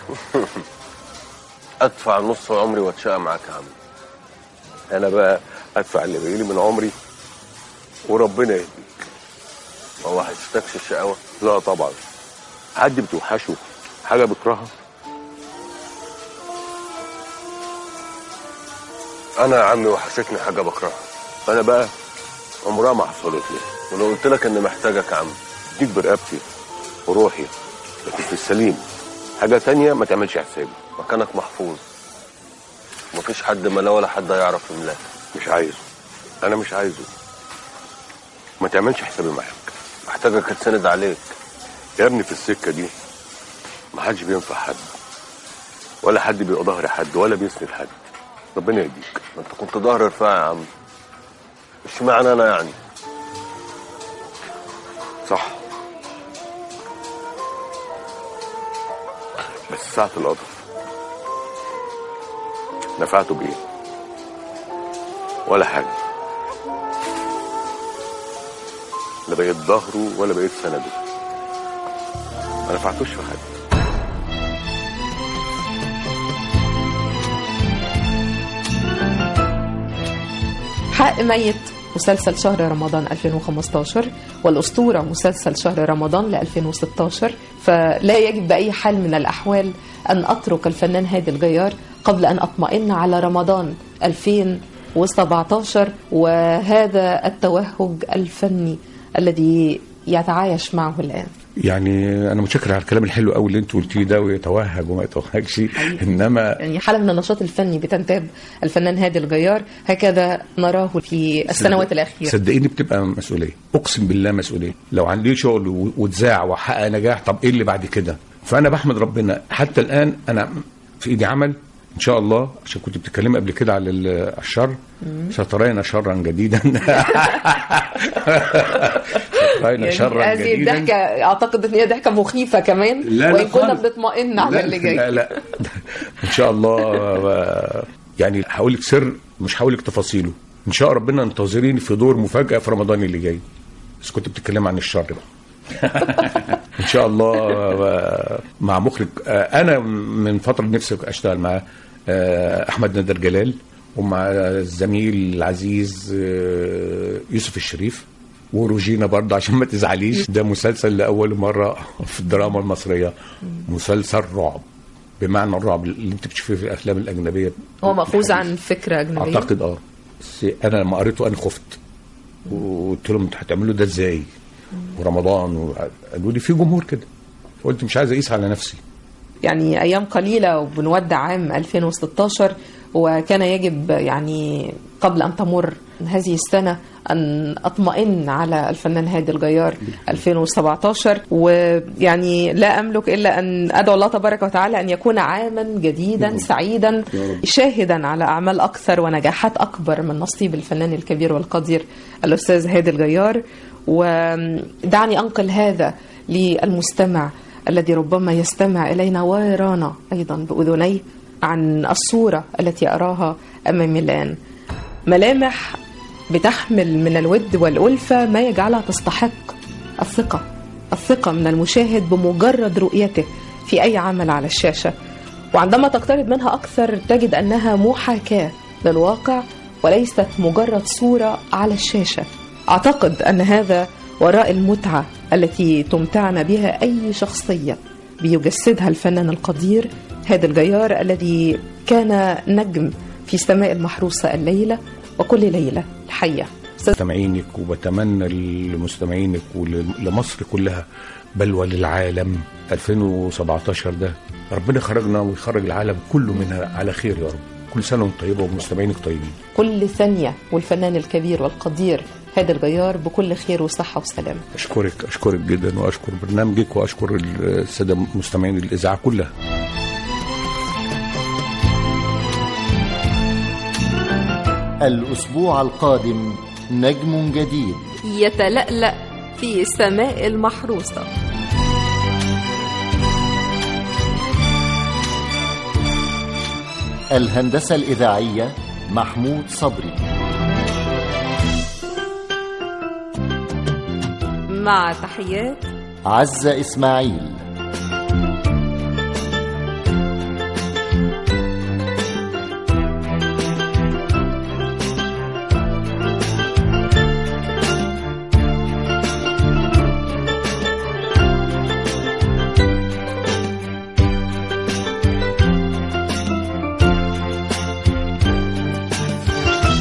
Speaker 11: ادفع نص عمري واتشقى معاك يا عم. انا بقى ادفع اللي بيجيلي من عمري وربنا يهديك. هو هيستكشف الشقاوه؟ لا طبعا. حد بتوحشه حاجه بكرهها؟ انا يا عمي وحشتني حاجه بكرهها. انا بقى عمرها ما حصلت لي، ولو قلت لك اني محتاجك يا عم اديك برقبتي وروحي، لكن في السليم. حاجه تانية ما تعملش حسابي، مكانك محفوظ، مفيش حد ملا ولا حد هيعرف يملاك. مش عايزه، انا مش عايزه. ما تعملش حسابي معاك، محتاجك اتسند عليك يا ابني. في السكه دي ما حدش بينفع حد، ولا حد بيبقى ظهر حد، ولا بيسند حد. ربنا يهديك. ما انت كنت ظهر رفاعي يا عم، مش معنى انا يعني. صح، بس ساعة القدر نفعته بايه؟ ولا حاجة. لا بقيت ظهره ولا بقيت سنده، ما نفعتوش في حاجة.
Speaker 3: حق ميت مسلسل شهر رمضان 2015، والأسطورة مسلسل شهر رمضان 2016. فلا يجب بأي حال من الأحوال أن أترك الفنان هادي الجيار قبل أن أطمئن على رمضان 2017 وهذا التوهج الفني الذي يتعايش معه الآن.
Speaker 4: يعني انا متشكر على الكلام الحلو قوي اللي انت قلتيه ده، ويتوهج وما يتوهجش. انما
Speaker 3: يعني حاله من النشاط الفني بتنتاب الفنان هادي الجيار، هكذا نراه في السنوات الاخيره.
Speaker 4: صدقيني بتبقى مسؤوليه، اقسم بالله مسؤوليه. لو عندي شغل واتذاع وحقق نجاح، طب ايه اللي بعد كده؟ فانا بحمد ربنا حتى الان انا في ايدي عمل ان شاء الله. عشان كنت بتتكلمي قبل كده على الشر، سترين شرا جديدا. سترين شرا
Speaker 3: هذه
Speaker 4: جديدا.
Speaker 3: الضحكه اعتقد ان هي ضحكه مخيفه كمان، وان كنا بنطمئن على اللي جاي.
Speaker 4: لا ان شاء الله. يعني هقول لك سر، مش هقول لك تفاصيله. ان شاء ربنا انتظريني في دور مفاجاه في رمضان اللي جاي. بس كنت بتتكلم عن الشر بقى. ان شاء الله مع مخرج انا من فتره نفسي اشتغل معاه، احمد نادر جلال، ومع الزميل العزيز يوسف الشريف، وروجينا برضه عشان ما تزعليش. ده مسلسل لاول مره في الدراما المصريه، مسلسل رعب بمعنى الرعب اللي انت بتشوفيه في الافلام الاجنبيه.
Speaker 3: هو مأخوذ عن فكره اجنبيه
Speaker 4: اعتقد. بس انا لما قريته انا خفت، وقلت لهم انتوا هتعملوا ده ازاي؟ ورمضان قالوا لي في جمهور كده، فقلت مش عايز اقيس على نفسي.
Speaker 3: يعني ايام قليله وبنودع عام 2016، وكان يجب يعني قبل ان تمر هذه السنه ان اطمئن على الفنان هادي الجيار 2017. ويعني لا املك الا ان ادعو الله تبارك وتعالى ان يكون عاما جديدا سعيدا، شاهدا على اعمال اكثر ونجاحات اكبر من نصيب الفنان الكبير والقدير الاستاذ هادي الجيار. ودعني انقل هذا للمستمع الذي ربما يستمع إلينا ويرانا أيضا بأذنيه عن الصورة التي أراها أمامي الآن. ملامح بتحمل من الود والألفة ما يجعلها تستحق الثقة الثقة من المشاهد بمجرد رؤيته في أي عمل على الشاشة، وعندما تقترب منها أكثر تجد أنها محاكاة للواقع وليست مجرد صورة على الشاشة. أعتقد أن هذا وراء المتعة التي تمتعنا بها أي شخصية بيجسدها الفنان القدير هادي الجيار، الذي كان نجم في سماء المحروسة الليلة وكل ليلة الحية.
Speaker 4: مستمعينك، وبتمنى لمستمعينك ولمصر كلها بل وللعالم 2017 ده ربنا خرجنا ويخرج العالم كله منها على خير يا رب. كل سنة وانتم طيبة ومستمعينك طيبين.
Speaker 3: كل ثانية والفنان الكبير والقدير هادي الجيار بكل خير وصحة وسلامة.
Speaker 4: أشكرك جدا، وأشكر برنامجك، وأشكر السادة مستمعين الإذاعة كلها.
Speaker 1: الأسبوع القادم نجم جديد
Speaker 2: يتلألأ في سماء المحروسة.
Speaker 1: الهندسة الإذاعية محمود صبري.
Speaker 2: مع تحيات
Speaker 1: عزة إسماعيل.